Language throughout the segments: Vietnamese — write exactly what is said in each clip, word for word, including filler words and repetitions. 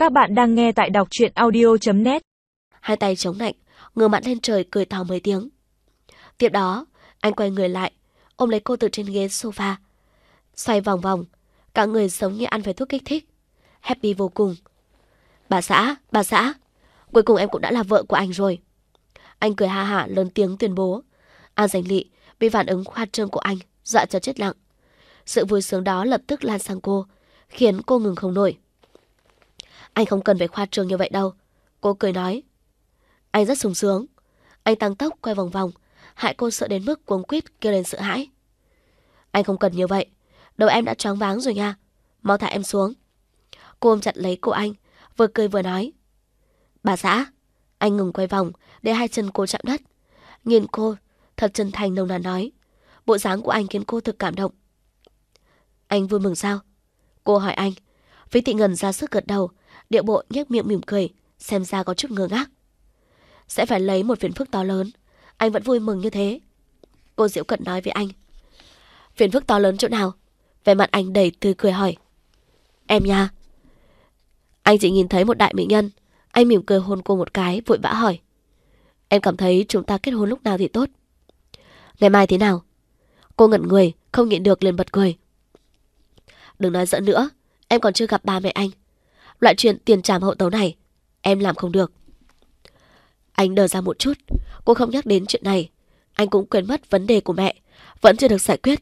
Các bạn đang nghe tại đọc truyện audio chấm net. Hai tay chống nạnh, ngửa mặt lên trời cười to mấy tiếng. Tiếp đó, anh quay người lại, ôm lấy cô từ trên ghế sofa, xoay vòng vòng, cả người giống như ăn phải thuốc kích thích. Happy vô cùng. Bà xã, bà xã, cuối cùng em cũng đã là vợ của anh rồi. Anh cười ha hả lớn tiếng tuyên bố. An Dành Lị bị phản ứng khoa trương của anh dọa cho chết lặng. Sự vui sướng đó lập tức lan sang cô, khiến cô ngừng không nổi. Anh không cần phải khoa trương như vậy đâu, cô cười nói. Anh rất sung sướng. Anh tăng tốc quay vòng vòng, hại cô sợ đến mức cuống quýt kêu lên sợ hãi. Anh không cần như vậy, đầu em đã choáng váng rồi nha, mau thả em xuống. Cô ôm chặt lấy cổ anh, vừa cười vừa nói. Bà xã. Anh ngừng quay vòng để hai chân cô chạm đất, nhìn cô thật chân thành nồng nàn nói. Bộ dáng của anh khiến cô thực cảm động. Anh vui mừng sao? Cô hỏi anh. Phí Thị Ngân ra sức gật đầu, điệu bộ nhếch miệng mỉm cười, xem ra có chút ngơ ngác. Sẽ phải lấy một phiền phức to lớn, anh vẫn vui mừng như thế. Cô giễu cợt nói với anh. Phiền phức to lớn chỗ nào? Vẻ mặt anh đầy tươi cười hỏi. Em nha. Anh chỉ nhìn thấy một đại mỹ nhân. Anh mỉm cười hôn cô một cái, vội vã hỏi. Em cảm thấy chúng ta kết hôn lúc nào thì tốt? Ngày mai thế nào? Cô ngẩn người, không nhịn được liền bật cười. Đừng nói giỡn nữa, em còn chưa gặp ba mẹ anh. Loại chuyện tiền trảm hậu tấu này em làm không được. Anh đờ ra một chút. Cô không nhắc đến chuyện này. Anh cũng quên mất vấn đề của mẹ vẫn chưa được giải quyết.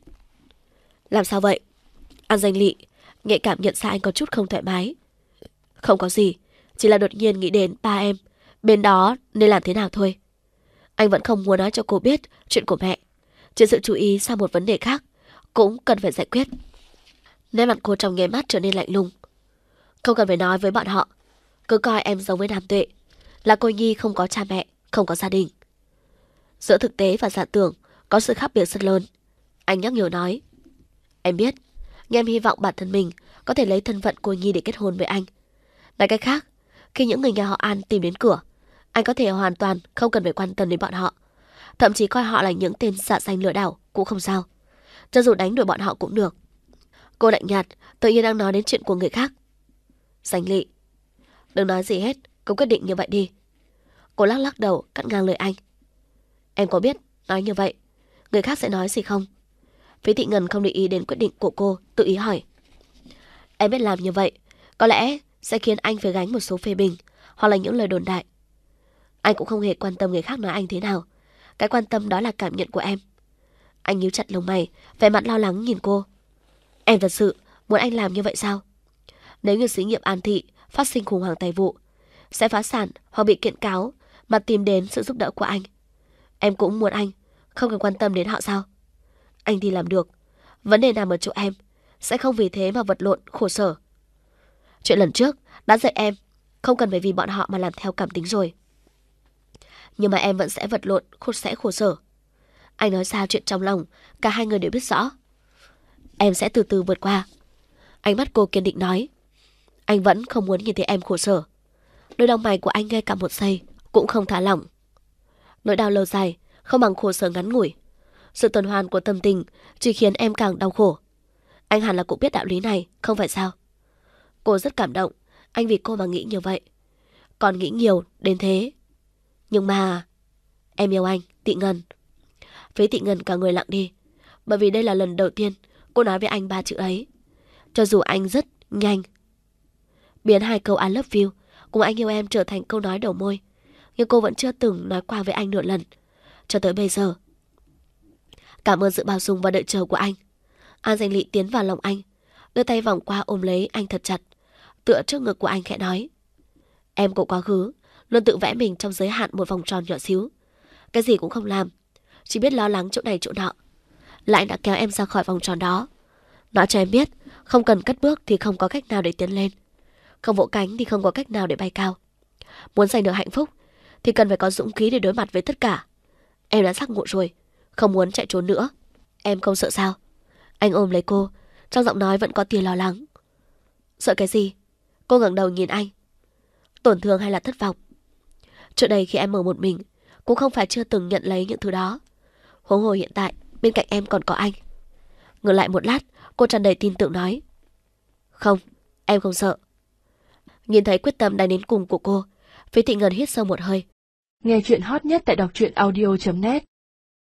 Làm sao vậy? An Dành Lị nhạy cảm nhận ra anh có chút không thoải mái. Không có gì, chỉ là đột nhiên nghĩ đến ba em, bên đó nên làm thế nào thôi. Anh vẫn không muốn nói cho cô biết chuyện của mẹ. Chỉ sự chú ý sang một vấn đề khác cũng cần phải giải quyết. Nét mặt cô trong nháy mắt trở nên lạnh lùng. Không cần phải nói với bọn họ, cứ coi em giống với Nam Tuệ, là cô nhi không có cha mẹ, không có gia đình. Giữa thực tế và giả tưởng có sự khác biệt rất lớn. Anh nhắc nhở nói. Em biết, nhưng em hy vọng bản thân mình có thể lấy thân phận cô nhi để kết hôn với anh. Nói cách khác, khi những người nhà họ An tìm đến cửa, anh có thể hoàn toàn không cần phải quan tâm đến bọn họ. Thậm chí coi họ là những tên dạ danh lừa đảo cũng không sao. Cho dù đánh đuổi bọn họ cũng được. Cô lạnh nhạt, tự nhiên đang nói đến chuyện của người khác. Dành Lị, đừng nói gì hết, cứ quyết định như vậy đi. Cô lắc lắc đầu, cắt ngang lời anh. Em có biết, nói như vậy người khác sẽ nói gì không? Phí Thị Ngân không để ý đến quyết định của cô, tự ý hỏi. Em biết làm như vậy có lẽ sẽ khiến anh phải gánh một số phê bình hoặc là những lời đồn đại. Anh cũng không hề quan tâm người khác nói anh thế nào. Cái quan tâm đó là cảm nhận của em. Anh nhíu chặt lông mày, vẻ mặt lo lắng nhìn cô. Em thật sự muốn anh làm như vậy sao? Nếu như xí nghiệp An Thị phát sinh khủng hoảng tài vụ, sẽ phá sản hoặc bị kiện cáo mà tìm đến sự giúp đỡ của anh, em cũng muốn anh không cần quan tâm đến họ sao? Anh thì làm được. Vấn đề nằm ở chỗ em, sẽ không vì thế mà vật lộn khổ sở. Chuyện lần trước đã dạy em không cần phải vì bọn họ mà làm theo cảm tính rồi. Nhưng mà em vẫn sẽ vật lộn khổ sẽ khổ sở. Anh nói ra chuyện trong lòng, cả hai người đều biết rõ. Em sẽ từ từ vượt qua. Ánh mắt cô kiên định nói. Anh vẫn không muốn nhìn thấy em khổ sở. Đôi lông mày của anh ngay cả một giây cũng không thả lỏng. Nỗi đau lâu dài không bằng khổ sở ngắn ngủi. Sự tuần hoàn của tâm tình chỉ khiến em càng đau khổ. Anh hẳn là cũng biết đạo lý này, không phải sao? Cô rất cảm động, anh vì cô mà nghĩ như vậy. Còn nghĩ nhiều đến thế. Nhưng mà... Em yêu anh, Thị Ngân. Phí Thị Ngân cả người lặng đi. Bởi vì đây là lần đầu tiên cô nói với anh ba chữ ấy. Cho dù anh rất nhanh biến hai câu I love you cùng anh yêu em trở thành câu nói đầu môi, nhưng cô vẫn chưa từng nói qua với anh nửa lần cho tới bây giờ. Cảm ơn sự bao dung và đợi chờ của anh. An Dành Lị tiến vào lòng anh, đưa tay vòng qua ôm lấy anh thật chặt, tựa trước ngực của anh khẽ nói. Em của quá khứ luôn tự vẽ mình trong giới hạn một vòng tròn nhỏ xíu, cái gì cũng không làm, chỉ biết lo lắng chỗ này chỗ nọ. Lại đã kéo em ra khỏi vòng tròn đó, nói cho em biết không cần cất bước thì không có cách nào để tiến lên, không vỗ cánh thì không có cách nào để bay cao. Muốn giành được hạnh phúc thì cần phải có dũng khí để đối mặt với tất cả. Em đã giác ngộ rồi, không muốn chạy trốn nữa. Em không sợ sao? Anh ôm lấy cô, trong giọng nói vẫn có tia lo lắng. Sợ cái gì? Cô ngẩng đầu nhìn anh. Tổn thương hay là thất vọng? Trước đây khi em ở một mình cũng không phải chưa từng nhận lấy những thứ đó. Huống hồ hiện tại bên cạnh em còn có anh. Ngừng lại một lát, cô tràn đầy tin tưởng nói. Không, em không sợ. Nhìn thấy quyết tâm đánh đến cùng của cô, Phí Thị Ngân hít sâu một hơi. Nghe chuyện hot nhất tại đọc truyện audio chấm net